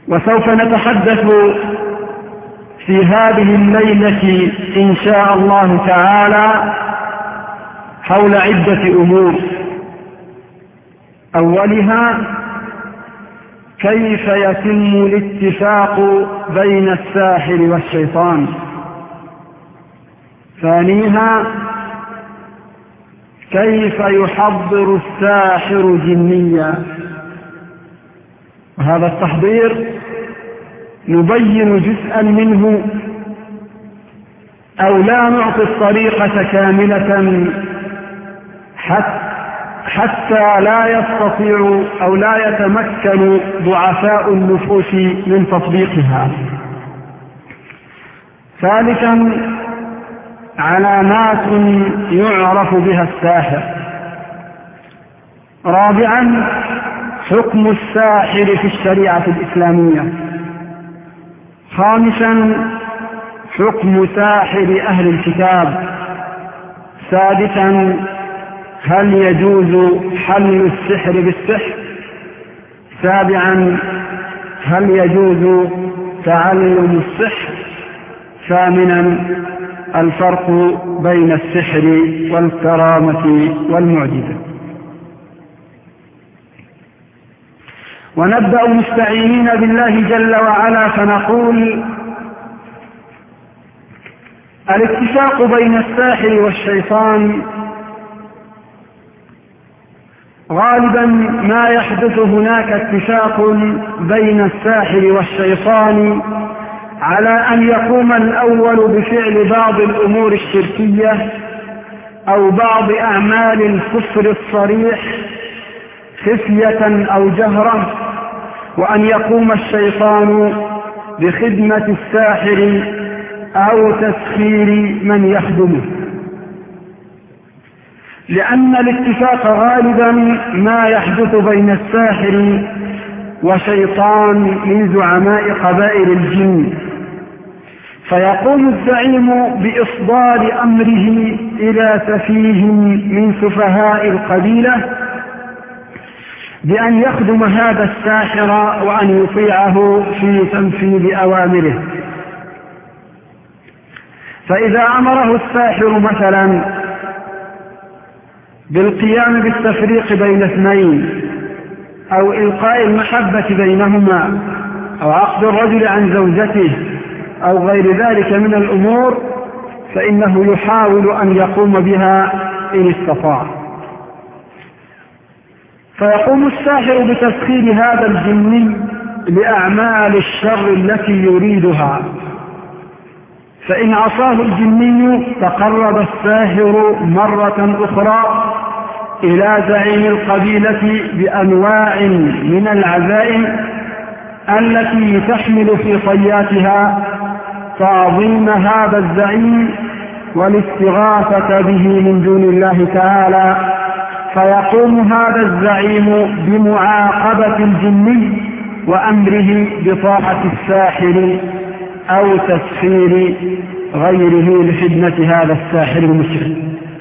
وسوف نتحدث في هذه الليلة إن شاء الله تعالى حول عدة أمور. أولها كيف يتم الاتفاق بين الساحر والشيطان. ثانيها كيف يحضر الساحر جنيا، وهذا التحضير نبين جزءا منه أو لا نعطي الطريقة كاملة حتى لا يستطيع أو لا يتمكن ضعفاء النفوس من تطبيقها. ثالثا علامات يعرف بها الساحر. رابعا حكم الساحر في الشريعة الإسلامية. خامسا حكم ساحر أهل الكتاب. سادسا هل يجوز حل السحر بالسحر. سابعا هل يجوز تعلم السحر. ثامنا الفرق بين السحر والكرامة والمعجزة. ونبدأ مستعينين بالله جل وعلا فنقول: الاتفاق بين الساحر والشيطان غالبا ما يحدث هناك اتفاق بين الساحر والشيطان على أن يقوم الأول بفعل بعض الأمور الشركية أو بعض أعمال الكفر الصريح خفية أو جهرة، وأن يقوم الشيطان بخدمة الساحر أو تسخير من يخدمه. لأن الاتفاق غالبا ما يحدث بين الساحر وشيطان من زعماء قبائل الجن، فيقوم الزعيم بإصدار أمره إلى سفيه من سفهاء القبيلة بأن يخدم هذا الساحر وأن يطيعه في تنفيذ أوامره. فإذا أمره الساحر مثلا بالقيام بالتفريق بين اثنين أو إلقاء المحبة بينهما أو عقد الرجل عن زوجته أو غير ذلك من الأمور، فإنه يحاول أن يقوم بها إن استطاع. فيقوم الساحر بتسخير هذا الجني لأعمال الشر التي يريدها، فإن عصاه الجني تقرب الساحر مرة أخرى إلى زعيم القبيلة بأنواع من العزائم التي تحمل في طياتها تعظيم هذا الزعيم والاستغاثة به من دون الله تعالى، فيقوم هذا الزعيم بمعاقبة الجني وأمره بطاعة الساحر أو تسخير غيره لخدمة هذا الساحر المشرك.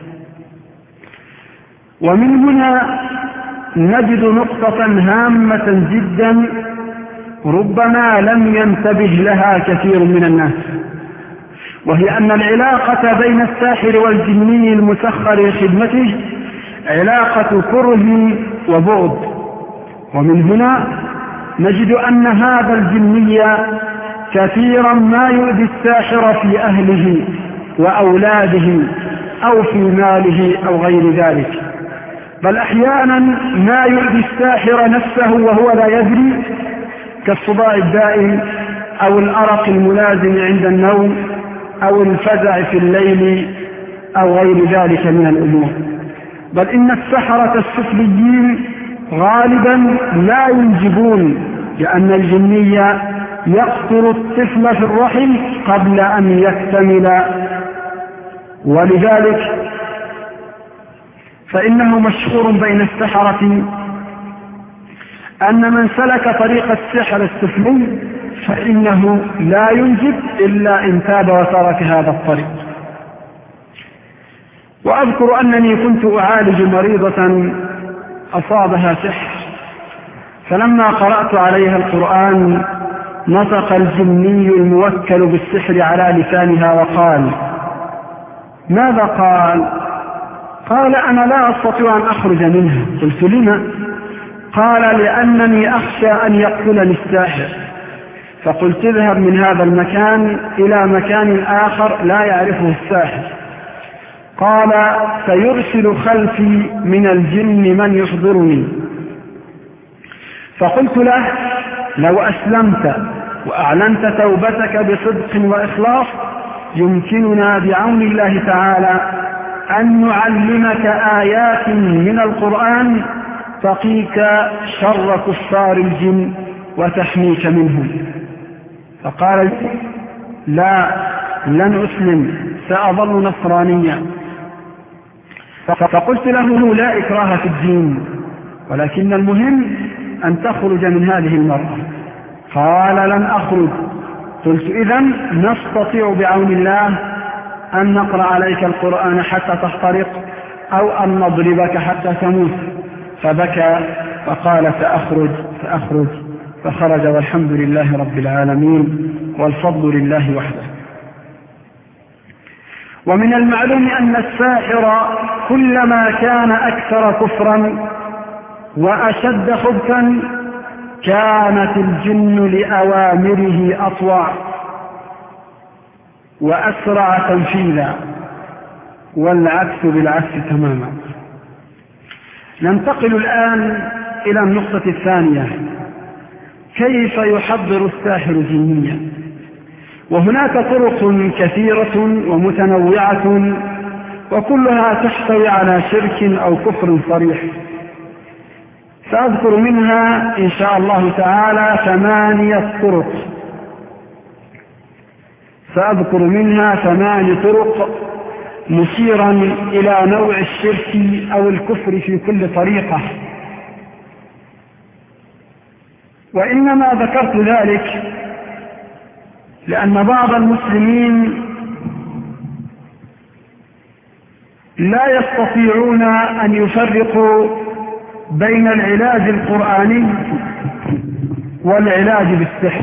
ومن هنا نجد نقطة هامة جدا ربما لم ينتبه لها كثير من الناس، وهي أن العلاقة بين الساحر والجني المسخر لخدمته علاقة كره وبغض. ومن هنا نجد أن هذا الجني كثيرا ما يؤذي الساحر في أهله وأولاده أو في ماله أو غير ذلك، بل أحيانا ما يؤذي الساحر نفسه وهو لا يدري، كالصداع الدائم أو الأرق الملازم عند النوم أو الفزع في الليل أو غير ذلك من الأمور. بل إن السحرة السفليين غالبا لا ينجبون، لأن الجني يقتل الطفل في الرحم قبل أن يكتمل، ولذلك فإنه مشهور بين السحرة أن من سلك طريق السحر السفلي فإنه لا ينجب إلا إن تاب وترك هذا الطريق. وأذكر أنني كنت أعالج مريضة أصابها سحر، فلما قرأت عليها القرآن نطق الجني الموكل بالسحر على لسانها وقال: ماذا قال؟ قال: أنا لا أستطيع أن أخرج منها. قلت: لما؟ قال: لأنني أخشى أن يقتلني الساحر. فقلت: اذهب من هذا المكان إلى مكان آخر لا يعرفه الساحر. قال: سيرسل خلفي من الجن من يحضرني. فقلت له: لو أسلمت وأعلنت توبتك بصدق وإخلاص يمكننا بعون الله تعالى أن نعلمك آيات من القرآن تقيك شر كفار الجن وتحميك منهم. فقال: لا، لن أسلم، سأظل نصرانيا. فقلت له: لا إكراه في الدين، ولكن المهم أن تخرج من هذه المرأة. قال: لن أخرج. قلت: إذن نستطيع بعون الله أن نقرأ عليك القرآن حتى تحترق أو أن نضربك حتى تموت. فبكى وقال: سأخرج. فخرج، والحمد لله رب العالمين، والفضل لله وحده. ومن المعلوم أن الساحر كلما كان أكثر كفرا وأشد خبثا كانت الجن لأوامره أطوع وأسرع تنفيذا، والعكس بالعكس تماما. ننتقل الآن إلى النقطة الثانية: كيف يحضر الساحر جنيا؟ وهناك طرق كثيرة ومتنوعة وكلها تحتوي على شرك أو كفر صريح. سأذكر منها إن شاء الله تعالى 8 طرق. سأذكر منها 8 طرق مشيرا إلى نوع الشرك أو الكفر في كل طريقة. وإنما ذكرت ذلك لأن بعض المسلمين لا يستطيعون أن يفرقوا بين العلاج القرآني والعلاج بالسحر.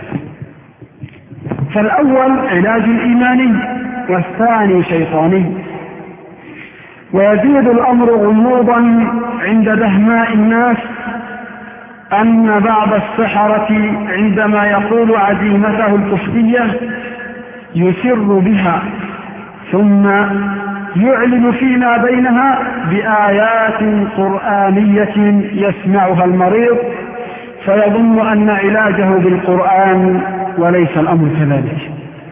فالأول علاج إيماني والثاني شيطاني. ويزيد الأمر غموضا عند دهماء الناس أن بعض السحرة عندما يقول عزيمته الكفرية يسر بها ثم يعلن فيما بينها بآيات قرآنية يسمعها المريض فيظن أن علاجه بالقرآن، وليس الأمر كذلك.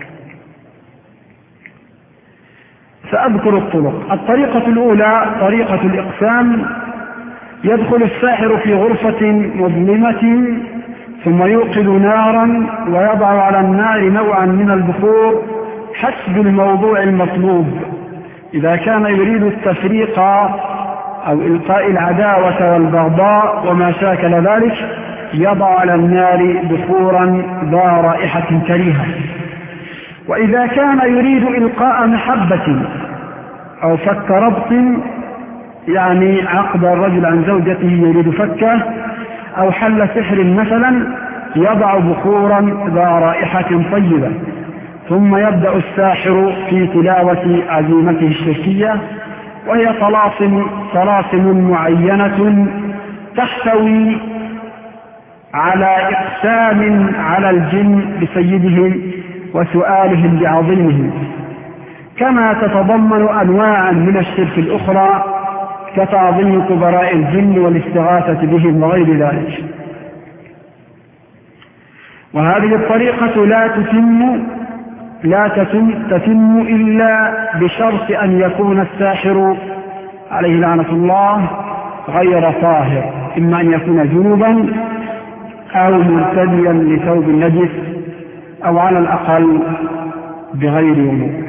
سأذكر الطرق. الطريقة الأولى طريقة الإقسام. يدخل الساحر في غرفة مظلمة ثم يوقد نارا ويضع على النار نوعا من البخور حسب الموضوع المطلوب. إذا كان يريد التفريق أو إلقاء العداوة والبغضاء وما شاكل ذلك يضع على النار بخورا ذا رائحة كريهة. وإذا كان يريد إلقاء محبة أو فك ربط، يعني عقد الرجل عن زوجته يريد فكه، أو حل سحر مثلا، يضع بخورا ذا رائحة طيبة. ثم يبدأ الساحر في تلاوة عزيمته الشركية، وهي طلاسم معينة تحتوي على إقسام على الجن بسيدهم وسؤالهم بعظيمهم، كما تتضمن أنواعا من الشرك الأخرى كتعظيم كبراء الجن والاستغاثة بهم وغير ذلك. وهذه الطريقة لا تتم إلا بشرط أن يكون الساحر عليه لعنة الله غير طاهر، إما أن يكون جنوبا أو مرتديا لثوب النجس أو على الأقل بغير وضوء.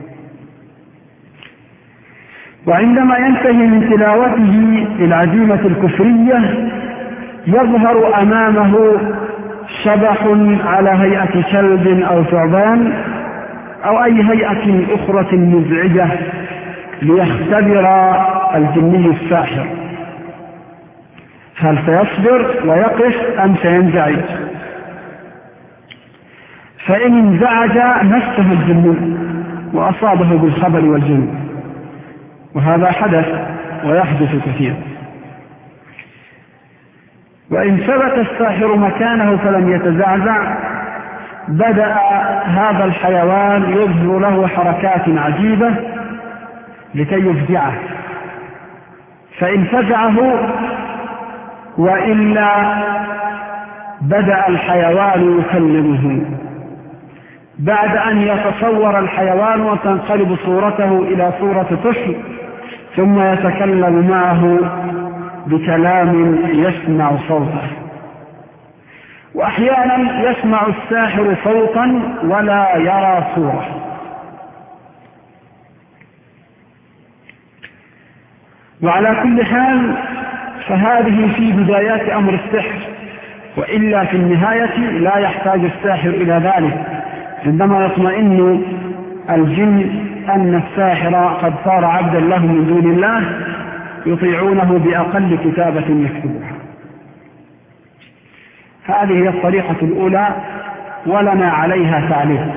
وعندما ينتهي من تلاوته للعزيمة الكفرية يظهر أمامه شبح على هيئة كلب أو ثعبان أو أي هيئة أخرى مزعجة ليختبر الجني الساحر هل سيصبر ويقف أم سينزعج. فإن انزعج مسه الجنون وأصابه بالخبل والجنون، وهذا حدث ويحدث كثيرا. وإن ثبت الساحر مكانه فلم يتزعزع بدأ هذا الحيوان يظهر له حركات عجيبة لكي يفزعه، فإن فزعه وإلا بدأ الحيوان يكلمه بعد أن يتصور الحيوان وتنقلب صورته إلى صورة طفل، ثم يتكلم معه بكلام يسمع صوته. وأحيانا يسمع الساحر صوتا ولا يرى صورة. وعلى كل حال فهذه في بدايات أمر السحر، وإلا في النهاية لا يحتاج الساحر إلى ذلك عندما يطمئن الجن أن الساحر قد صار عبدا له من دون الله يطيعونه بأقل كتابة يكتبها. هذه هي الطريقة الأولى ولنا عليها تعليق.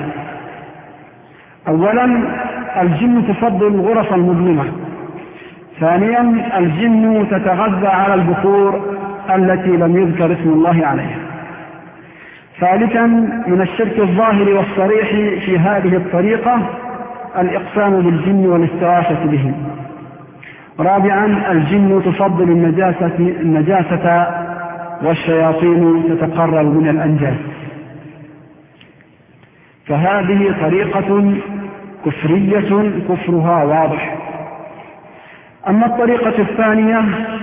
أولا الجن تفضل الغرف المظلمة. ثانيا الجن تتغذى على البخور التي لم يذكر اسم الله عليها. ثالثا من الشرك الظاهر والصريح في هذه الطريقة الإقسام بالجن والاستغاثة بهم. رابعا الجن تفضل النجاسة والشياطين تتقرب من الأنجاس. فهذه طريقة كفرية كفرها واضح. أما الطريقة الثانية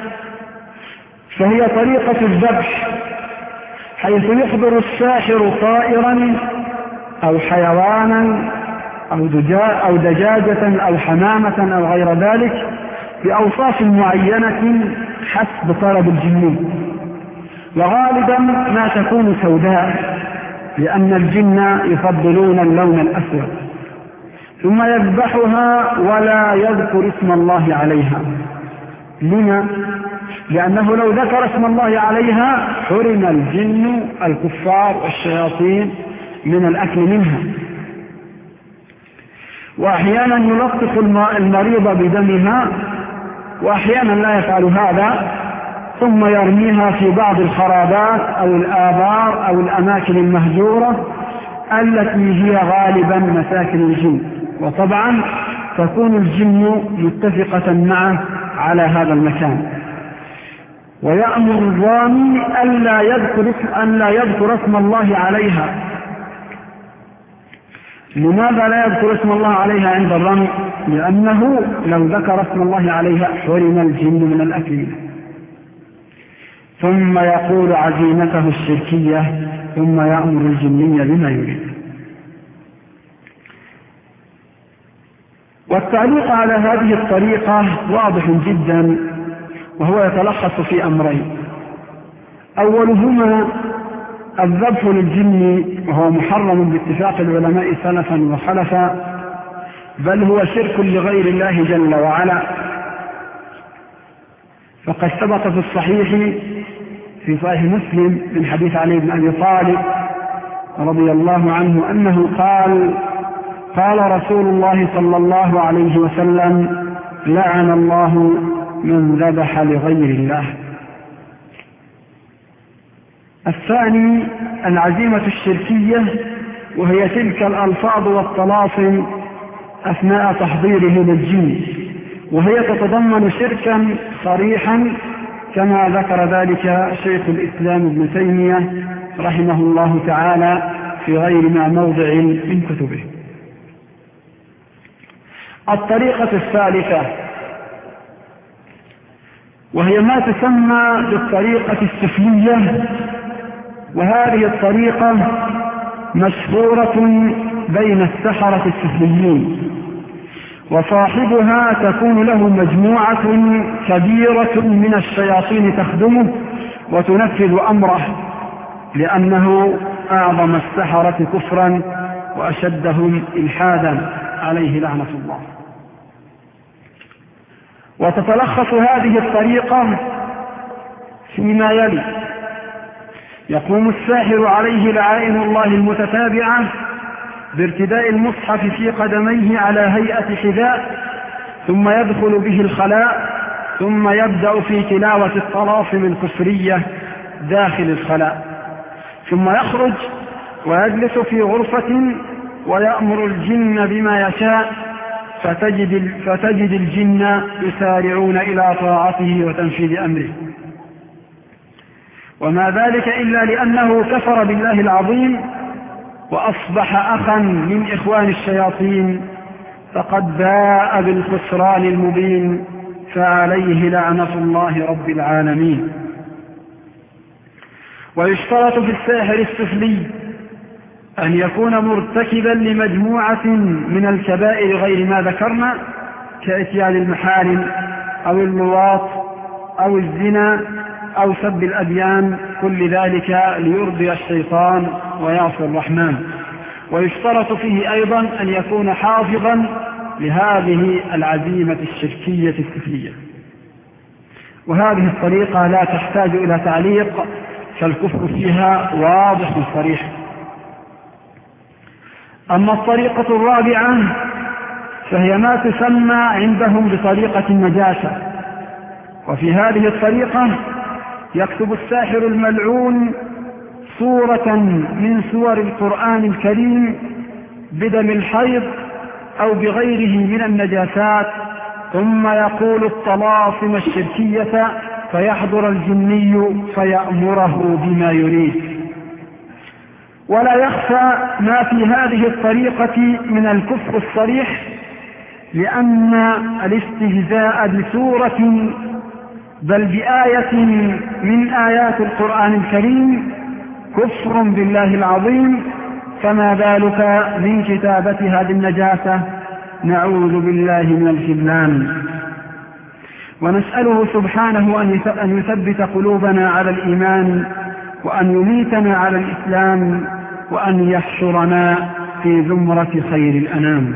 فهي طريقة الذبح، حيث يحضر الساحر طائرا أو حيوانا أو دجاجة أو حمامة أو غير ذلك بأوصاف معينة حسب طلب الجن، وغالبا ما تكون سوداء لأن الجن يفضلون اللون الأسود، ثم يذبحها ولا يذكر اسم الله عليها. لما؟ لأنه لو ذكر اسم الله عليها حرم الجن الكفار والشياطين من الأكل منها. وأحيانا يلطخ المريض بدمها، وأحيانا لا يفعل هذا، ثم يرميها في بعض الخرابات أو الآبار أو الأماكن المهجورة التي هي غالبا مساكن الجن، وطبعا تكون الجن متفقة معه على هذا المكان. ويأمر الرامي ألا يذكر اسم الله عليها. لماذا لا يذكر اسم الله عليها عند الرمي؟ لأنه لو ذكر اسم الله عليها حرم الجن من الأكل منه. ثم يقول عزيمته الشركية ثم يأمر الجنية بما يريد. والتعليق على هذه الطريقة واضح جدا، وهو يتلخص في أمرين. أولهما الذبح للجن، وهو محرم باتفاق العلماء سلفا وخلفا، بل هو شرك لغير الله جل وعلا. فقد ثبت في الصحيح في صحيح مسلم من حديث علي بن أبي طالب رضي الله عنه أنه قال رسول الله صلى الله عليه وسلم: لعن الله من ذبح لغير الله. الثاني العزيمة الشركية، وهي تلك الألفاظ والطلاسم أثناء تحضيره للجن، وهي تتضمن شركا صريحا كما ذكر ذلك شيخ الإسلام ابن تيمية رحمه الله تعالى في غير ما موضع من كتبه. الطريقة الثالثة وهي ما تسمى بالطريقة السفلية، وهذه الطريقة مشهورة بين السحرة السفليين، وصاحبها تكون له مجموعة كبيرة من الشياطين تخدمه وتنفذ أمره، لأنه أعظم السحرة كفرا وأشدهم إلحادا عليه لعنة الله. وتتلخص هذه الطريقة فيما يلي: يقوم الساحر عليه لعائن الله المتتابعة بارتداء المصحف في قدميه على هيئة حذاء، ثم يدخل به الخلاء، ثم يبدأ في تلاوة الطلاسم الكفرية داخل الخلاء، ثم يخرج ويجلس في غرفة ويأمر الجن بما يشاء، فتجد الجن يسارعون إلى طاعته وتنفيذ أمره. وما ذلك إلا لأنه كفر بالله العظيم وأصبح أخا من إخوان الشياطين، فقد باء بالخسران المبين، فعليه لعنة الله رب العالمين. ويشترط في الساحر السفلي أن يكون مرتكبا لمجموعة من الكبائر غير ما ذكرنا، كإتيان المحارم أو اللواط أو الزنا أو سب الأديان، كل ذلك ليرضي الشيطان ويعصي الرحمن. ويشترط فيه أيضا أن يكون حافظا لهذه العزيمة الشركية السفلية. وهذه الطريقة لا تحتاج إلى تعليق، فالكفر فيها واضح صريح. أما الطريقة الرابعة فهي ما تسمى عندهم بطريقة النجاسة. وفي هذه الطريقة يكتب الساحر الملعون صورة من صور القرآن الكريم بدم الحيض أو بغيره من النجاسات، ثم يقول الطلاسم الشركية، فيحضر الجني فيأمره بما يريد. ولا يخفى ما في هذه الطريقة من الكفر الصريح، لأن الاستهزاء بسورة بل بآية من آيات القرآن الكريم كفر بالله العظيم، فما بالك من كتابة هذه النجاسة، نعوذ بالله من الخذلان. ونسأله سبحانه أن يثبت قلوبنا على الإيمان، وأن يميتنا على الإسلام، وأن يحشرنا في زمرة خير الأنام.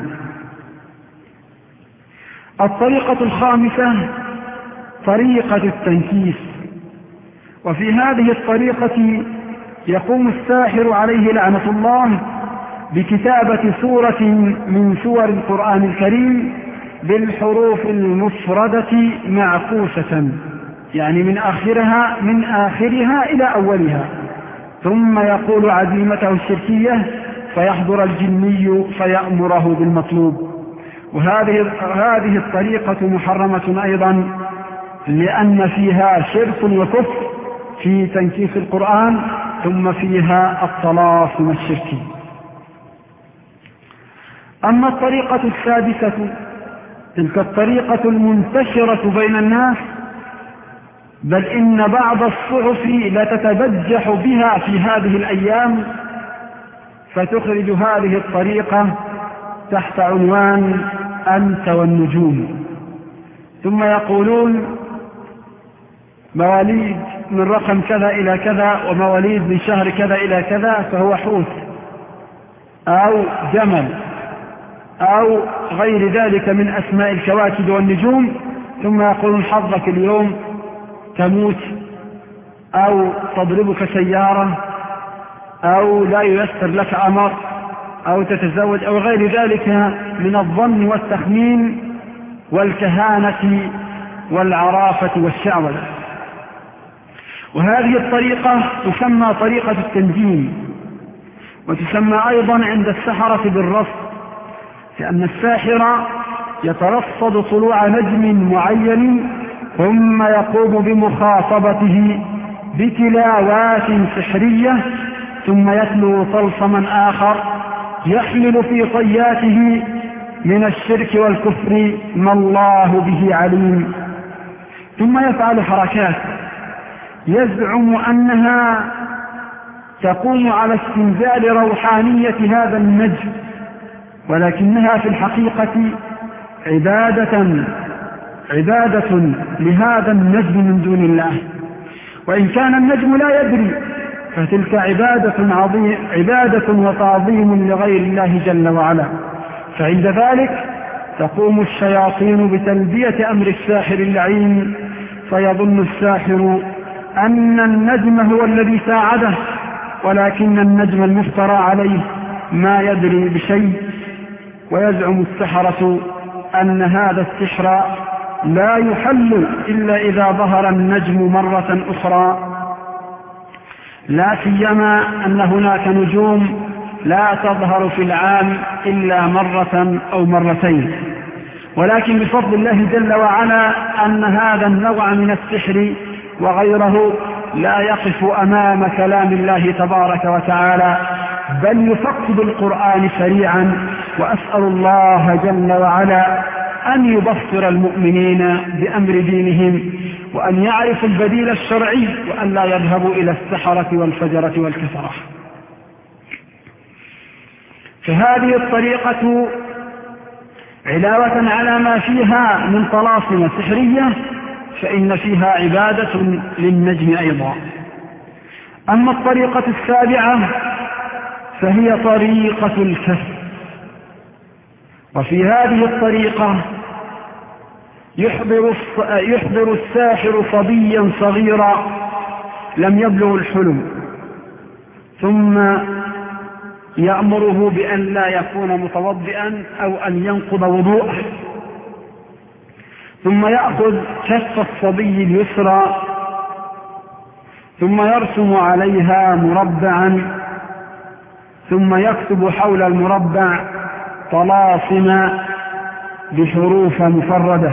الطريقة الخامسة طريقة التنكيس. وفي هذه الطريقة يقوم الساحر عليه لعنة الله بكتابة سورة من سور القرآن الكريم بالحروف المفردة معكوسة، يعني من آخرها إلى أولها، ثم يقول عزيمته الشركية، فيحضر الجني فيأمره بالمطلوب. وهذه الطريقة محرمة أيضا، لأن فيها شرك وكفر في تنكيس القرآن، ثم فيها الطلاسم الشركي. أما الطريقة السادسة تلك الطريقة المنتشرة بين الناس، بل إن بعض الصحف لتتبجح بها في هذه الأيام، فتخرج هذه الطريقة تحت عنوان أنت والنجوم، ثم يقولون مواليد من رقم كذا إلى كذا، ومواليد من شهر كذا إلى كذا فهو حوت أو جمل أو غير ذلك من أسماء الكواكب والنجوم، ثم يقولون حظك اليوم تموت أو تضربك سيارة أو لا ييسر لك أمر أو تتزوج أو غير ذلك من الظن والتخمين والكهانة والعرافة والشعوذة. وهذه الطريقة تسمى طريقة التنجيم، وتسمى أيضا عند السحرة بالرصد، لأن الساحر يترصد طلوع نجم معين، ثم يقوم بمخاطبته بتلاوات سحرية، ثم يتلو طلسما آخر يحمل في طياته من الشرك والكفر ما الله به عليم، ثم يفعل حركات يزعم أنها تقوم على استنزال روحانية هذا النجم، ولكنها في الحقيقة عبادة لهذا النجم من دون الله. وإن كان النجم لا يدري فتلك عبادة وتعظيم لغير الله جل وعلا. فعند ذلك تقوم الشياطين بتلبية أمر الساحر اللعين، فيظن الساحر أن النجم هو الذي ساعده، ولكن النجم المفترى عليه ما يدري بشيء. ويزعم السحرة أن هذا السحر لا يحل إلا إذا ظهر النجم مرة أخرى، لا سيما أن هناك نجوم لا تظهر في العام إلا مرة أو مرتين. ولكن بفضل الله جل وعلا أن هذا النوع من السحر وغيره لا يقف أمام كلام الله تبارك وتعالى، بل يفك بالقرآن سريعا. وأسأل الله جل وعلا أن يبصر المؤمنين بأمر دينهم، وأن يعرفوا البديل الشرعي، وأن لا يذهبوا إلى السحرة والفجرة والكفرة. فهذه الطريقة علاوة على ما فيها من طلاسم سحرية فإن فيها عبادة للنجم أيضا. أما الطريقة السابعة فهي طريقة الكسب. وفي هذه الطريقة يحضر الساحر صبيا صغيرا لم يبلغ الحلم، ثم يأمره بأن لا يكون متوضئا أو أن ينقض وضوءه، ثم يأخذ كف الصبي اليسرى ثم يرسم عليها مربعا، ثم يكتب حول المربع طلاسم بحروف مفردة.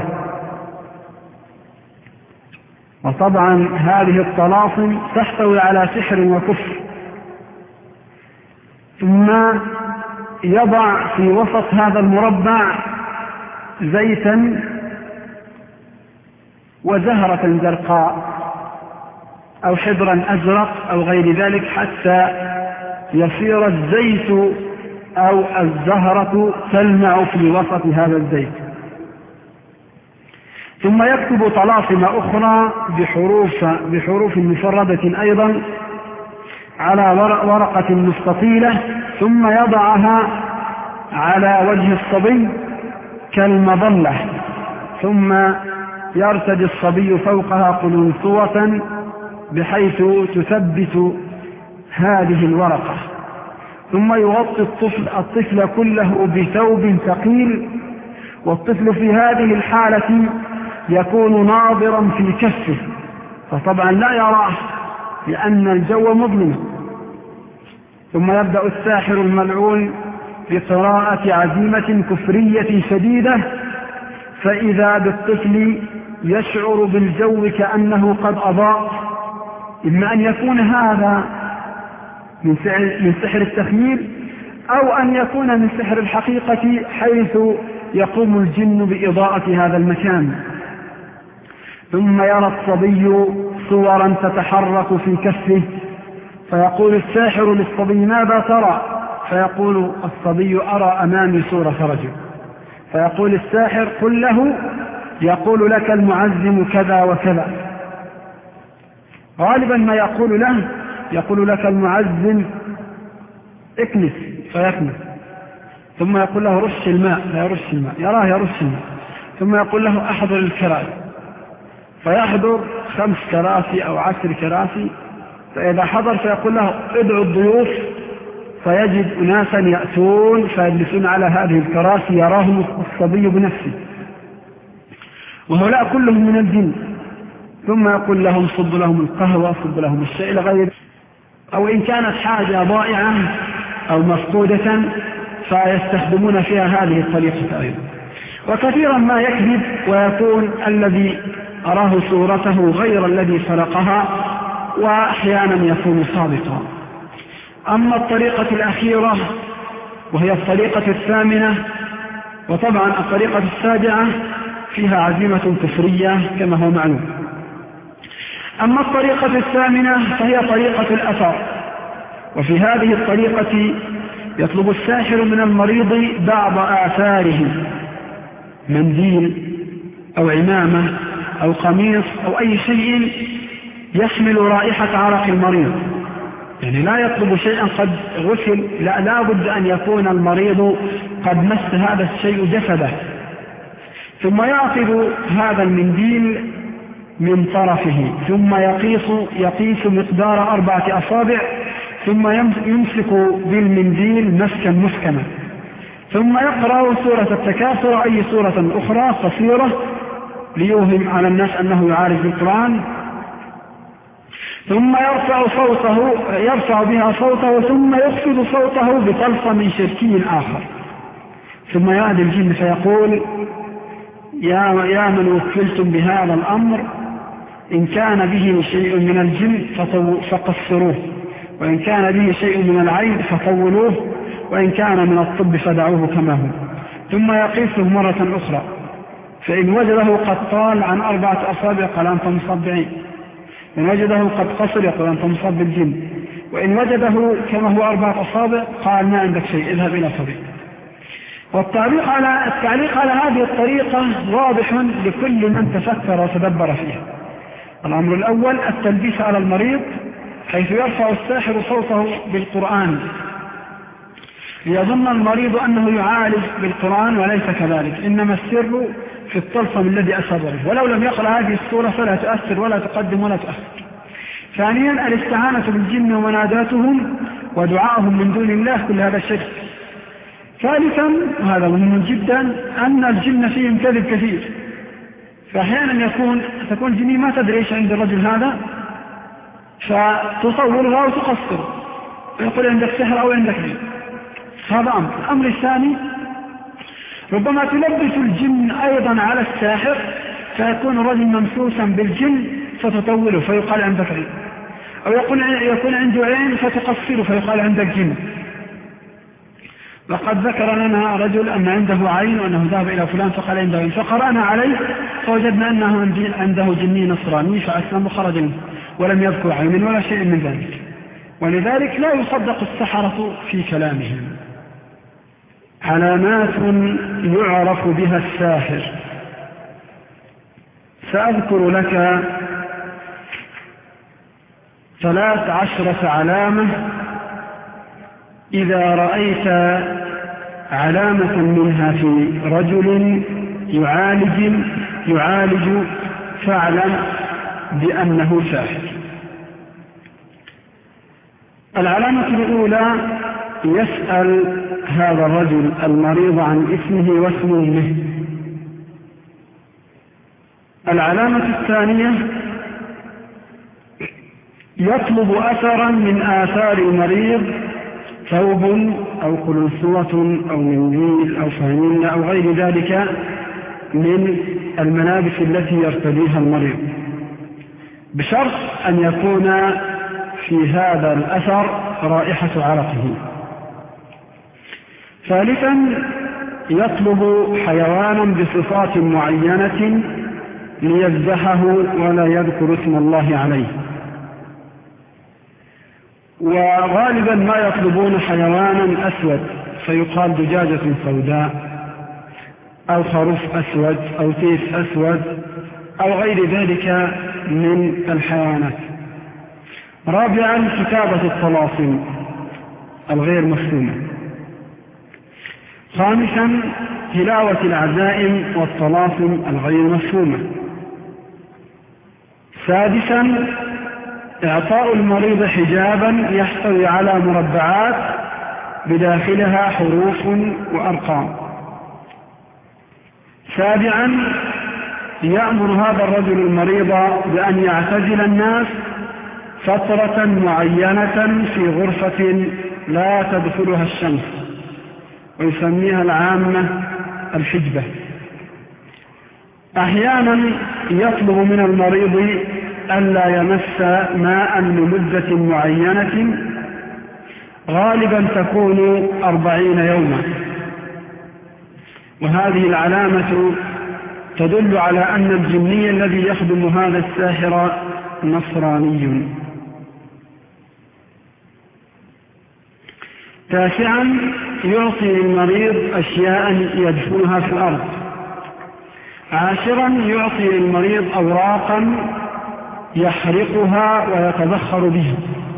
وطبعا هذه الطلاسم تحتوي على سحر وكفر. ثم يضع في وسط هذا المربع زيتا وزهرة زرقاء أو حبرا أزرق أو غير ذلك، حتى يصير الزيت أو الزهرة تلمع في وسط هذا الزيت. ثم يكتب طلاسم أخرى بحروف مفردة أيضا على ورقة مستطيلة، ثم يضعها على وجه الصبي كالمظلة، ثم يرتدي الصبي فوقها قلنسوة بحيث تثبت هذه الورقة، ثم يغطي الطفل كله بثوب ثقيل. والطفل في هذه الحالة يكون ناظرا في كفه، فطبعا لا يراه لأن الجو مظلم. ثم يبدأ الساحر الملعون بقراءة عزيمة كفرية شديدة، فإذا بالطفل يشعر بالجو كأنه قد أضاء. إما أن يكون هذا من سحر التخييل، أو أن يكون من سحر الحقيقة حيث يقوم الجن بإضاءة هذا المكان. ثم يرى الصبي صورا تتحرك في كفه، فيقول الساحر للصبي ماذا ترى؟ فيقول الصبي أرى أمامي صورة رجل. فيقول الساحر قل له يقول لك المعزم كذا وكذا. غالبا ما يقول لك المعزم اكنس، فيكنس. ثم يقول له رش الماء، فيرش الماء، يراه يرش الماء. ثم يقول له أحضر الكراسي، فيحضر 5 كراسي أو 10 كراسي. فإذا حضر فيقول له ادعوا الضيوف، فيجد أناسا يأتون فيجلسون على هذه الكراسي يراهم الصبي بنفسه، وهؤلاء كلهم من الجن. ثم يقول لهم صب لهم القهوة، صب لهم الشاي إلى غيره. أو إن كانت حاجة ضائعة أو مفقودة فيستخدمون فيها هذه الطريقة أيضا. وكثيرا ما يكذب ويكون الذي أراه صورته غير الذي خلقها، وأحيانا يكون صادقا. أما الطريقة الأخيرة وهي الطريقة الثامنة، وطبعا الطريقة السابعة فيها عزيمة كفرية كما هو معلوم. أما الطريقة الثامنة فهي طريقة الأثر. وفي هذه الطريقة يطلب الساحر من المريض بعض آثاره، منديل أو عمامة أو قميص أو أي شيء يحمل رائحة عرق المريض. يعني لا يطلب شيئا قد غسل، لا بد أن يكون المريض قد مس هذا الشيء جسده. ثم يأخذ هذا المنديل من طرفه، ثم يقيس مقدار 4 أصابع، ثم يمسك بالمنديل مسكا محكما، ثم يقرأ سورة التكاثر أي سورة أخرى قصيرة ليوهم على الناس أنه يعالج بالقرآن، ثم يرفع بها صوته، ثم يخفض صوته بطلسم شركي آخر، ثم يأتي الجن فيقول: يا من وكلتم بهذا الأمر، إن كان به شيء من الجن فقصروه، وإن كان به شيء من العين فطولوه، وإن كان من الطب فدعوه كما هو. ثم يقيسه مرة أخرى، فإن وجده قد طال عن 4 أصابع قال: أنت مصاب بعين. إن وجده قد قصر يقول: أنت مصاب بالجن. وإن وجده كما هو 4 أصابع قال: ما عندك شيء، اذهب إلى طبيب. والتعليق على هذه الطريقة واضح لكل من تفكر وتدبر فيها. الأمر الأول التلبيس على المريض، حيث يرفع الساحر صوته بالقرآن ليظن المريض أنه يعالج بالقرآن، وليس كذلك، إنما السر في الطلسم الذي أصاب به، ولو لم يقرأ هذه السورة فلا تؤثر ولا تقدم ولا تؤثر. ثانيا الاستعانة بالجن ومناداتهم ودعائهم من دون الله، كل هذا شرك. ثالثا، وهذا مهم جدا، أن الجن فيهم كذب كثير، فأحيانا تكون الجنية ما تدري إيش عند الرجل هذا، فتصورها وتقصر ويقول: عندك سحر أو عندك جن. هذا أمر. الأمر الثاني، ربما تلبس الجن أيضا على الساحر، فيكون الرجل ممسوسا بالجن فتطوله فيقال: عندك عين، أو يكون عنده عين فتقصره فيقال: عندك جن. وقد ذكر لنا رجل أن عنده عين وأنه ذهب إلى فلان فقال: عنده عين، فقرأنا عليه فوجدنا أنه عنده جني نصراني فأسلم وخرج منه، ولم يذكر عين ولا شيء من ذلك. ولذلك لا يصدق السحرة في كلامهم. علامات يعرف بها الساحر. سأذكر لك 13 علامة، إذا رأيت علامة منها في رجل يعالج فاعلم بأنه ساحر. العلامة الأولى: يسأل هذا الرجل المريض عن اسمه واسم أمه. العلامة الثانية: يطلب أثرا من آثار المريض، ثوب أو قلنسوة أو منديل أو فانلة أو غير ذلك من الملابس التي يرتديها المريض، بشرط أن يكون في هذا الأثر رائحة عرقه. ثالثا: يطلب حيوانا بصفات معينة ليذبحه ولا يذكر اسم الله عليه. وغالبا ما يطلبون حيوانا أسود، فيقال دجاجة سوداء أو خروف أسود أو تيس أسود أو غير ذلك من الحيوانات. رابعا: كتابة الطلاسم الغير مفهومة. خامسا: تلاوة العزائم والطلاسم الغير مفهومة. سادسا: إعطاء المريض حجابا يحتوي على مربعات بداخلها حروف وأرقام. سابعا: يأمر هذا الرجل المريض بأن يعتزل الناس فترة معينة في غرفة لا تدخلها الشمس، ويسميها العامة الحجبة. أحيانا يطلب من المريض ألا يمس ماء لمدة معينة، غالبا تكون 40 يوما، وهذه العلامة تدل على أن الجني الذي يخدم هذا الساحر نصراني. تاسعا: يعطي للمريض أشياء يدفنها في الأرض. عاشرا: يعطي للمريض أوراقا يحرقها ويتبخر بها.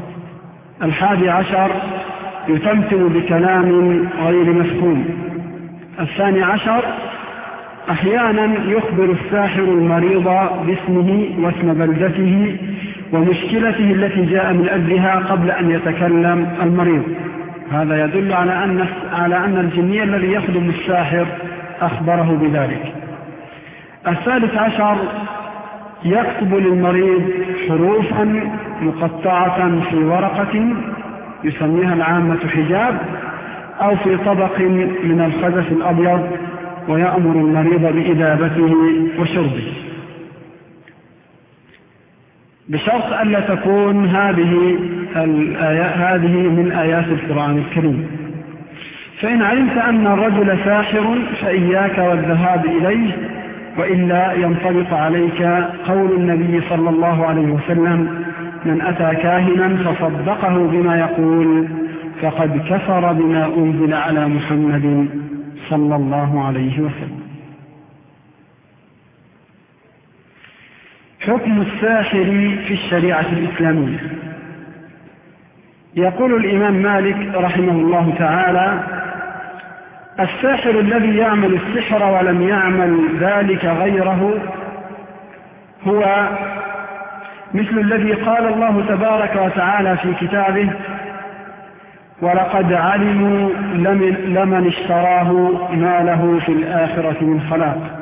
11: يتمتم بكلام غير مفهوم. 12: أحيانا يخبر الساحر المريض باسمه واسم بلدته ومشكلته التي جاء من أجلها قبل أن يتكلم المريض. هذا يدل على أن الجني الذي يخدم الساحر أخبره بذلك. 13 يكتب للمريض حروفا مقطعة في ورقة يسميها العامة حجاب أو في طبق من الخزف الأبيض ويأمر المريض بإذابته وشربه، بشرط ألا تكون هذه من آيات القرآن الكريم. فإن علمت أن الرجل ساحر فإياك والذهاب إليه، وإلا ينطبق عليك قول النبي صلى الله عليه وسلم: من أتى كاهنا فصدقه بما يقول فقد كفر بما أنزل على محمد صلى الله عليه وسلم. حكم الساحر في الشريعة الإسلامية. يقول الإمام مالك رحمه الله تعالى: الساحر الذي يعمل السحر ولم يعمل ذلك غيره هو مثل الذي قال الله تبارك وتعالى في كتابه: ولقد علموا لمن اشتراه ما له في الآخرة من خلاق.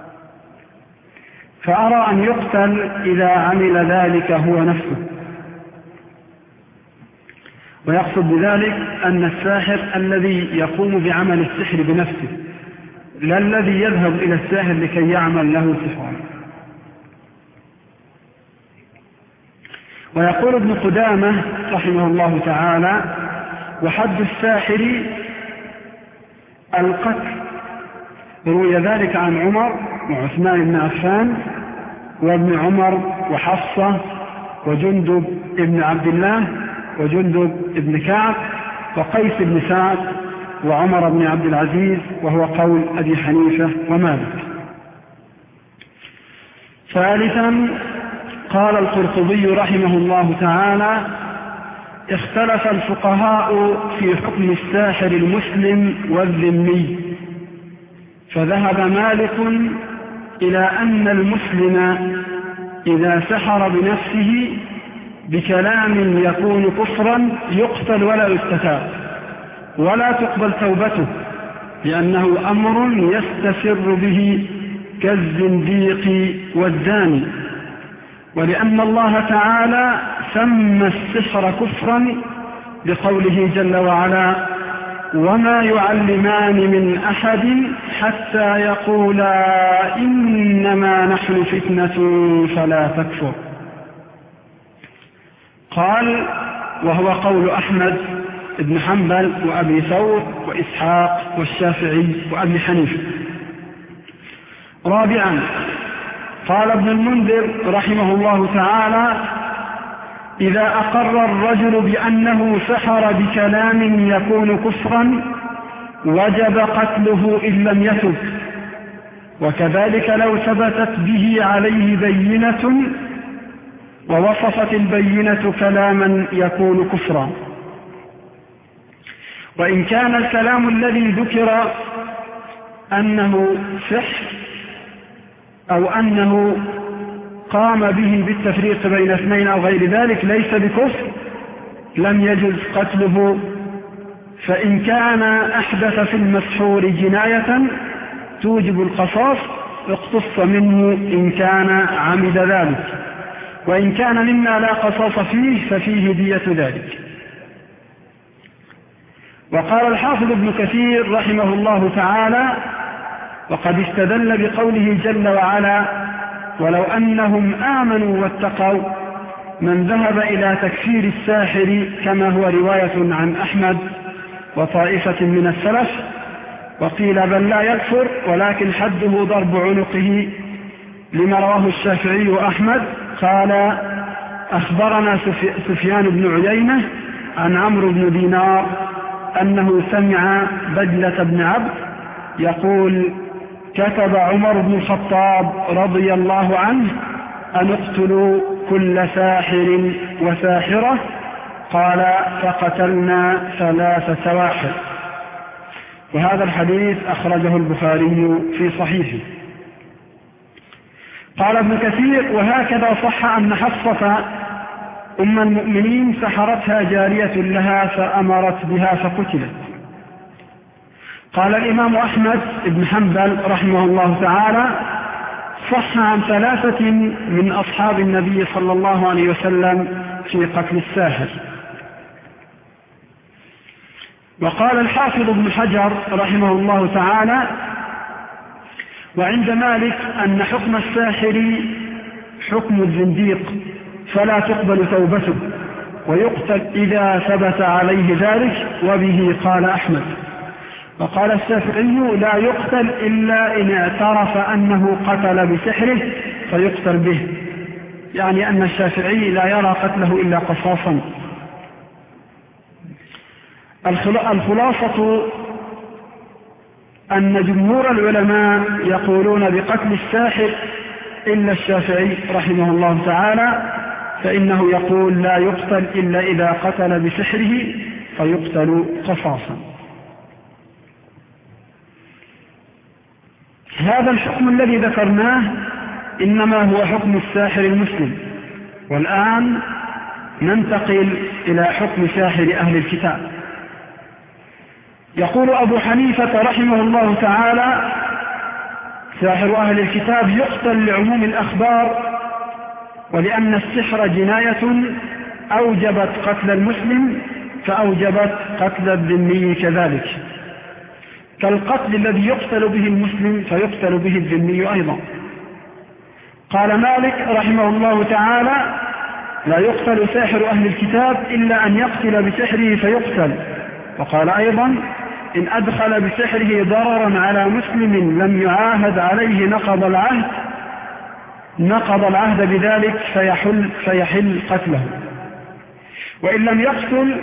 فأرى أن يقتل إذا عمل ذلك هو نفسه. ويقصد بذلك أن الساحر الذي يقوم بعمل السحر بنفسه، لا الذي يذهب إلى الساحر لكي يعمل له سحرا. ويقول ابن قدامة رحمه الله تعالى: وحد الساحر القتل. روي ذلك عن عمر وعثمان بن عفان وابن عمر وحفصة وجندب ابن عبد الله وجندب ابن كعب وقيس بن سعد وعمر بن عبد العزيز، وهو قول أبي حنيفة ومالك. ثالثا قال القرطبي رحمه الله تعالى: اختلف الفقهاء في حكم الساحر المسلم والذمي، فذهب مالك إلى أن المسلم إذا سحر بنفسه بكلام يكون كفرا يقتل ولا يستتاب ولا تقبل توبته، لأنه أمر يستسر به كالزنديق والزاني، ولأن الله تعالى سمى السحر كفرا بقوله جل وعلا: وما يعلمان من أحد حتى يقولا إنما نحن فتنة فلا تكفر. قال: وهو قول أحمد بن حنبل وأبي ثور وإسحاق والشافعي وأبي حنيفة. رابعا قال ابن المنذر رحمه الله تعالى: إذا أقر الرجل بأنه سحر بكلام يكون كفرا وجب قتله إن لم يتب، وكذلك لو ثبتت به عليه بينة ووصفت البينة كلاما يكون كفرا. وإن كان الكلام الذي ذكر أنه سحر أو أنه قام به بالتفريق بين اثنين أو غير ذلك ليس بكفر لم يجز قتله، فإن كان أحدث في المسحور جناية توجب القصاص اقتص منه إن كان عمد ذلك، وإن كان مما لا قصاص فيه ففيه دية ذلك. وقال الحافظ ابن كثير رحمه الله تعالى: وقد استدل بقوله جل وعلا: ولو أنهم آمنوا واتقوا، من ذهب إلى تكفير الساحر كما هو رواية عن أحمد وطائفة من السلف، وقيل بل لا يكفر ولكن حده ضرب عنقه، لما رواه الشافعي وأحمد. قال: أخبرنا سفيان بن عيينة عن عمرو بن دينار أنه سمع بجلة بن عبد يقول: كتب عمر بن الخطاب رضي الله عنه أن اقتلوا كل ساحر وساحرة. قال: فقتلنا 3 سواحر. وهذا الحديث أخرجه البخاري في صحيحه. قال ابن كثير: وهكذا صح أن حفصة أم المؤمنين سحرتها جارية لها فأمرت بها فقتلت. قال الإمام أحمد بن حنبل رحمه الله تعالى: صح عن 3 من أصحاب النبي صلى الله عليه وسلم في قتل الساحر. وقال الحافظ ابن حجر رحمه الله تعالى: وعند مالك أن حكم الساحر حكم الزنديق فلا تقبل توبته ويقتل إذا ثبت عليه ذلك، وبه قال أحمد. وقال الشافعي: لا يقتل إلا إن اعترف أنه قتل بسحره فيقتل به، يعني أن الشافعي لا يرى قتله إلا قصاصا. الخلاصة أن جمهور العلماء يقولون بقتل الساحر إلا الشافعي رحمه الله تعالى، فإنه يقول لا يقتل إلا إذا قتل بسحره فيقتل قصاصا. هذا الحكم الذي ذكرناه إنما هو حكم الساحر المسلم. والآن ننتقل إلى حكم ساحر أهل الكتاب. يقول أبو حنيفة رحمه الله تعالى: ساحر أهل الكتاب يقتل لعموم الأخبار، ولأن السحر جناية أوجبت قتل المسلم فأوجبت قتل الذمي كذلك، كالقتل الذي يقتل به المسلم فيقتل به الذمي أيضا. قال مالك رحمه الله تعالى: لا يقتل ساحر أهل الكتاب إلا أن يقتل بسحره فيقتل. وقال أيضا: إن أدخل بسحره ضررا على مسلم لم يعاهد عليه نقض العهد بذلك فيحل قتله. وإن لم يقتل،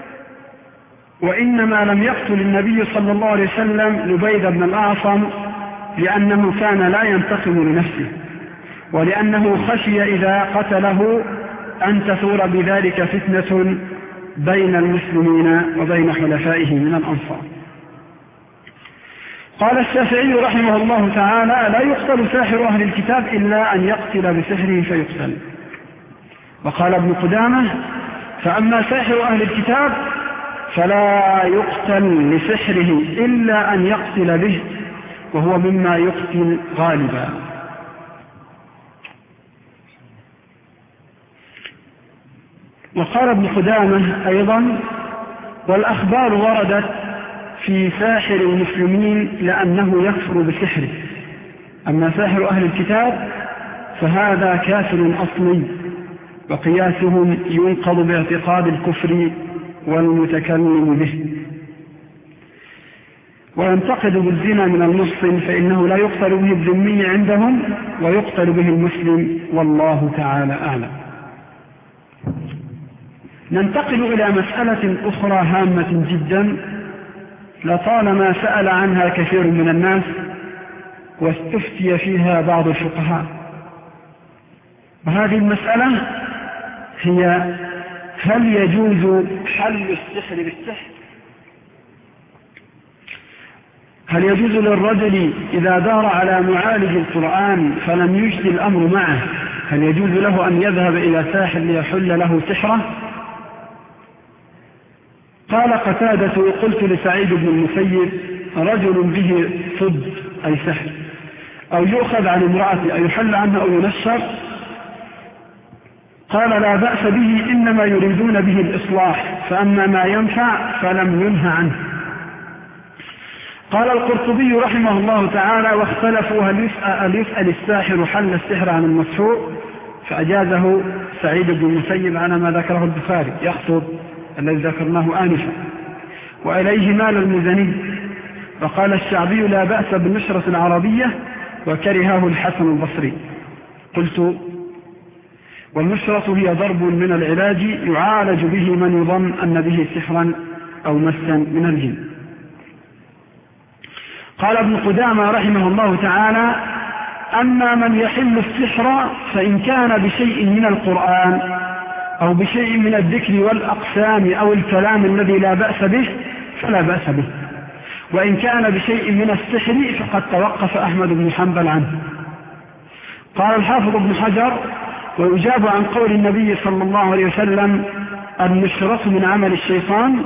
وإنما لم يقتل النبي صلى الله عليه وسلم لبيد بن الأعصم لأنه كان لا ينتقم لنفسه، ولأنه خشي إذا قتله أن تثور بذلك فتنة بين المسلمين وبين حلفائه من الأنصار. قال الشافعي رحمه الله تعالى: لا يقتل ساحر أهل الكتاب إلا أن يقتل بسحره فيقتل. وقال ابن قدامة: فأما ساحر أهل الكتاب فلا يقتل لسحره إلا أن يقتل به، وهو مما يقتل غالبا. وقال ابن قدامة أيضا: والأخبار وردت في ساحر المسلمين لأنه يكفر بسحره، أما ساحر أهل الكتاب فهذا كافر أصلي، وقياسهم ينقض باعتقاد الكفر والمتكلم به. وينتقد بالزنا من المحصن فإنه لا يقتل به الذمي عندهم ويقتل به المسلم، والله تعالى أعلم. ننتقل إلى مسألة أخرى هامة جدا لطالما سأل عنها كثير من الناس واستفتي فيها بعض الفقهاء، وهذه المسألة هي: هل يجوز حل السحر بالسحر؟ هل يجوز للرجل إذا دار على معالج القرآن فلم يجد الأمر معه، هل يجوز له أن يذهب إلى ساحر ليحل له سحره؟ قال قتادة: قلت لسعيد بن المسيب: رجل به صد أي سحر، أو يؤخذ عن امرأة أو يحل عنها أو ينشر؟ قال: لا بأس به، إنما يريدون به الإصلاح، فأما ما ينفع فلم ينه عنه. قال القرطبي رحمه الله تعالى: واختلفوا هل يسأل الساحر حل السحر عن المسحور؟ فأجازه سعيد بن المسيب على ما ذكره البخاري، يقصد الذي ذكرناه آنفا، وإليه مال المزني. وقال الشعبي: لا بأس بالنشرة العربية، وكرهه الحسن البصري. قلت: والنشرة هي ضرب من العلاج يعالج به من يظن أن به سحرا أو مسا من الجن. قال ابن قدامة رحمه الله تعالى: أما من يحل السحر فإن كان بشيء من القرآن أو بشيء من الذكر والأقسام أو الكلام الذي لا بأس به فلا بأس به، وإن كان بشيء من السحر فقد توقف أحمد بن حنبل عنه. قال الحافظ ابن حجر: ويجاب عن قول النبي صلى الله عليه وسلم: النشرة من عمل الشيطان،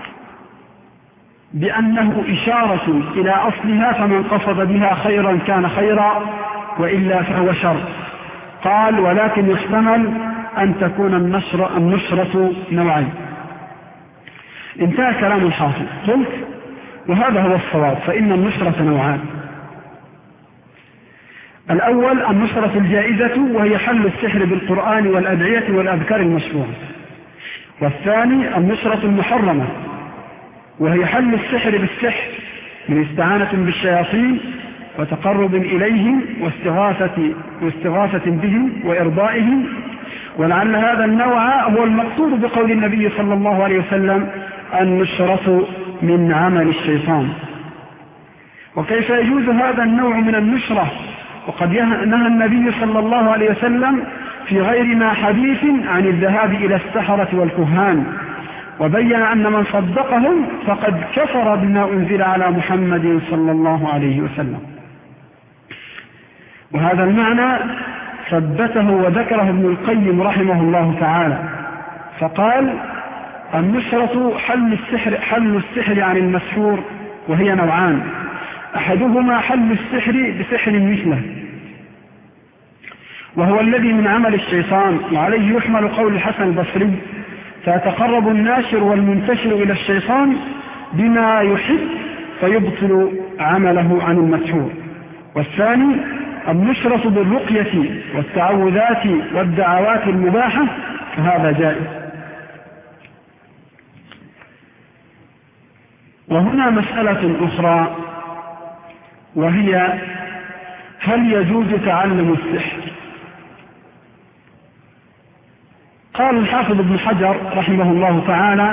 بأنه إشارة إلى أصلها، فمن قصد بها خيرا كان خيرا وإلا فهو شر. قال: ولكن يحتمل أن تكون النشرة نوعين. انتهى كلام الحافظ. قلت: وهذا هو الصواب، فإن النشرة نوعان. الأول النشرة الجائزة، وهي حل السحر بالقرآن والأدعية والأذكار المشروعة. والثاني النشرة المحرمة، وهي حل السحر بالسحر من استعانة بالشياطين وتقرب إليهم واستغاثة بهم وإرضائهم. ولعل هذا النوع هو المقصود بقول النبي صلى الله عليه وسلم: النشرة من عمل الشيطان. وكيف يجوز هذا النوع من النشرة وقد نهى النبي صلى الله عليه وسلم في غير ما حديث عن الذهاب إلى السحرة والكهان، وبين أن من صدقهم فقد كفر بما أنزل على محمد صلى الله عليه وسلم. وهذا المعنى ثبته وذكره ابن القيم رحمه الله تعالى، فقال: النشرة حل السحر عن المسحور، وهي نوعان: أحدهما حل السحر بسحر مثله، وهو الذي من عمل الشيطان، وعليه يحمل قول الحسن البصري: فيتقرب الناشر والمنتشر إلى الشيطان بما يحب فيبطل عمله عن المسحور. والثاني النشرة بالرقية والتعوذات والدعوات المباحة، فهذا جائز. وهنا مسألة أخرى، وهي: هل يجوز تعلم السحر؟ قال الحافظ ابن حجر رحمه الله تعالى: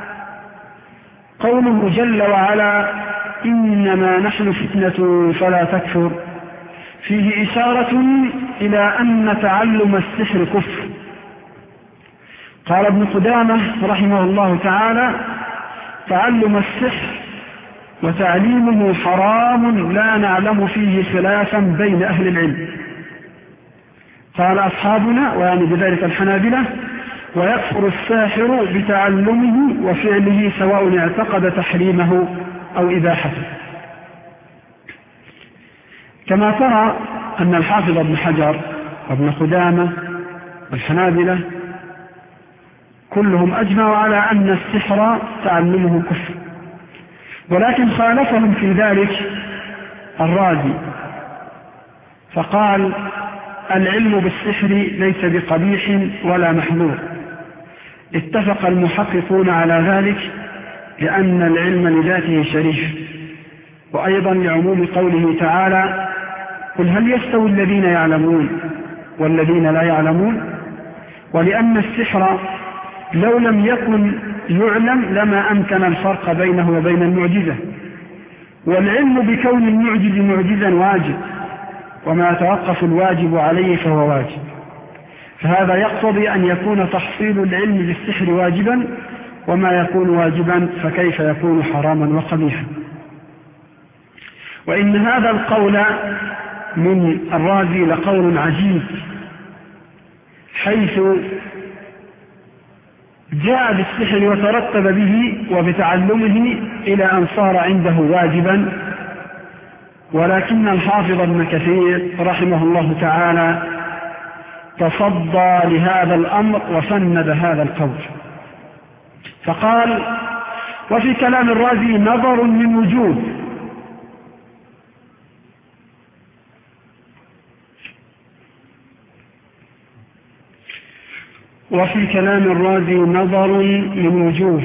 قوله جل وعلا: إنما نحن فتنة فلا تكفر، فيه إشارة إلى أن تعلم السحر كفر. قال ابن قدامة رحمه الله تعالى: تعلم السحر وتعليمه حرام لا نعلم فيه خلافا بين أهل العلم. قال أصحابنا، ويعني بذلك الحنابلة: ويكفر الساحر بتعلمه وفعله سواء اعتقد تحريمه أو إباحته. كما ترى أن الحافظ ابن حجر وابن قدامة والحنابلة كلهم أجمعوا على أن السحر تعلمه كفر، ولكن خالفهم في ذلك الرازي، فقال: العلم بالسحر ليس بقبيح ولا محظور. اتفق المحققون على ذلك لأن العلم لذاته شريف، وأيضا لعموم قوله تعالى: قل هل يستوي الذين يعلمون والذين لا يعلمون. ولأن السحر لو لم يكن يعلم لما أمكن الفرق بينه وبين المعجزة، والعلم بكون المعجز معجزا واجب، وما يتوقف الواجب عليه فهو واجب، فهذا يقتضي أن يكون تحصيل العلم بالسحر واجبا، وما يكون واجبا فكيف يكون حراما وقبيحا. وإن هذا القول من الرازي لقول عجيب، حيث جاء بالسحر وترتب به وبتعلمه إلى أن صار عنده واجبا، ولكن الحافظ ابن كثير رحمه الله تعالى تصدى لهذا الأمر وسند هذا القول، فقال: وفي كلام الرازي نظر من وجوه، وفي كلام الرازي نظر من وجوه،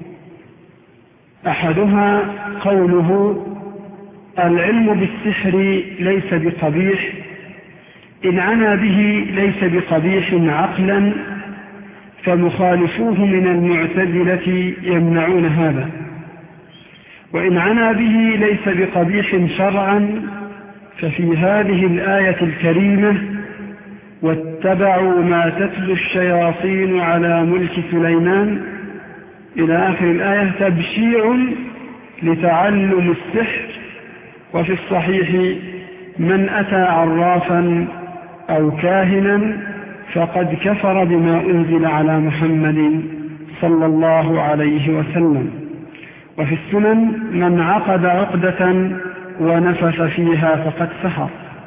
أحدها قوله: العلم بالسحر ليس بقبيح، إن عنا به ليس بقبيح عقلا، فمخالفوه من المعتزلة يمنعون هذا، وإن عنا به ليس بقبيح شرعا، ففي هذه الآية الكريمة: واتبعوا ما تتلو الشياطين على ملك سليمان إلى آخر الآية تبشيع لتعلم السحر. وفي الصحيح: من أتى عرافا أو كاهنا فقد كفر بما أنزل على محمد صلى الله عليه وسلم. وفي السنن: من عقد عقدة ونفث فيها فقد سحر.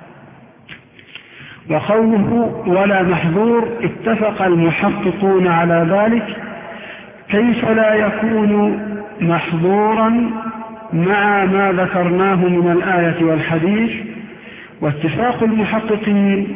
وقوله ولا محظور اتفق المحققون على ذلك، كيف لا يكون محظورا مع ما ذكرناه من الآية والحديث؟ واتفاق المحققين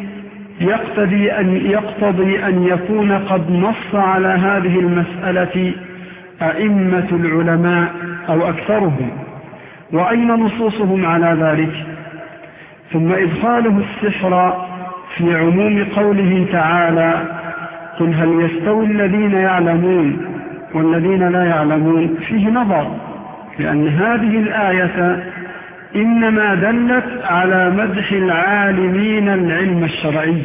يقتضي أن يكون قد نص على هذه المسألة أئمة العلماء أو أكثرهم، وأين نصوصهم على ذلك؟ ثم إدخاله السحر في عموم قوله تعالى: قل هل يستوي الذين يعلمون والذين لا يعلمون، فيه نظر، لأن هذه الآية إنما دلت على مدح العالمين العلم الشرعي.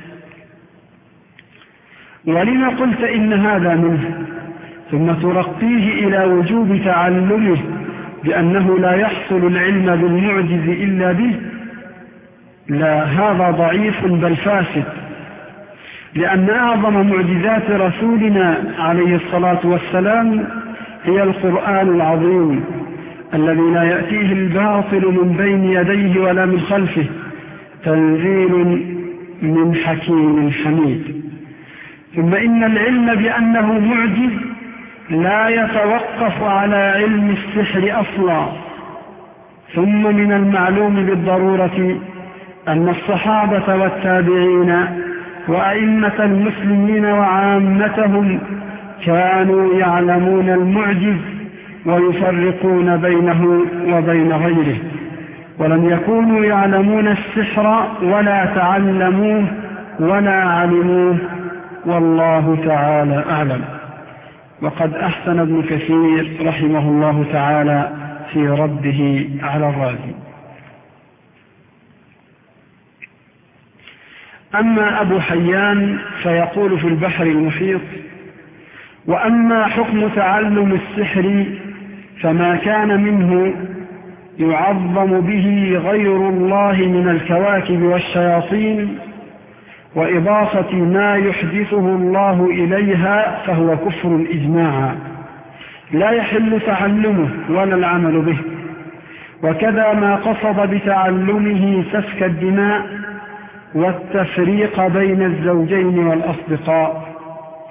ولما قلت إن هذا منه ثم ترقيه إلى وجوب تعلمه بأنه لا يحصل العلم بالمعجز إلا به؟ لا، هذا ضعيف بل فاسد، لأن أعظم معجزات رسولنا عليه الصلاة والسلام هي القرآن العظيم الذي لا يأتيه الباطل من بين يديه ولا من خلفه، تنزيل من حكيم حميد. ثم إن العلم بأنه معجز لا يتوقف على علم السحر أصلا. ثم من المعلوم بالضرورة أن الصحابة والتابعين وأئمة المسلمين وعامتهم كانوا يعلمون المعجز ويفرقون بينه وبين غيره، ولم يكونوا يعلمون السحر ولا تعلموه ولا علموه، والله تعالى أعلم. وقد أحسن ابن كثير رحمه الله تعالى في رده على الرازي. أما أبو حيان فيقول في البحر المحيط: وأما حكم تعلم السحر فما كان منه يعظم به غير الله من الكواكب والشياطين وإضافة ما يحدثه الله إليها فهو كفر إجماعا، لا يحل تعلمه ولا العمل به. وكذا ما قصد بتعلمه سفك الدماء والتفريق بين الزوجين والأصدقاء،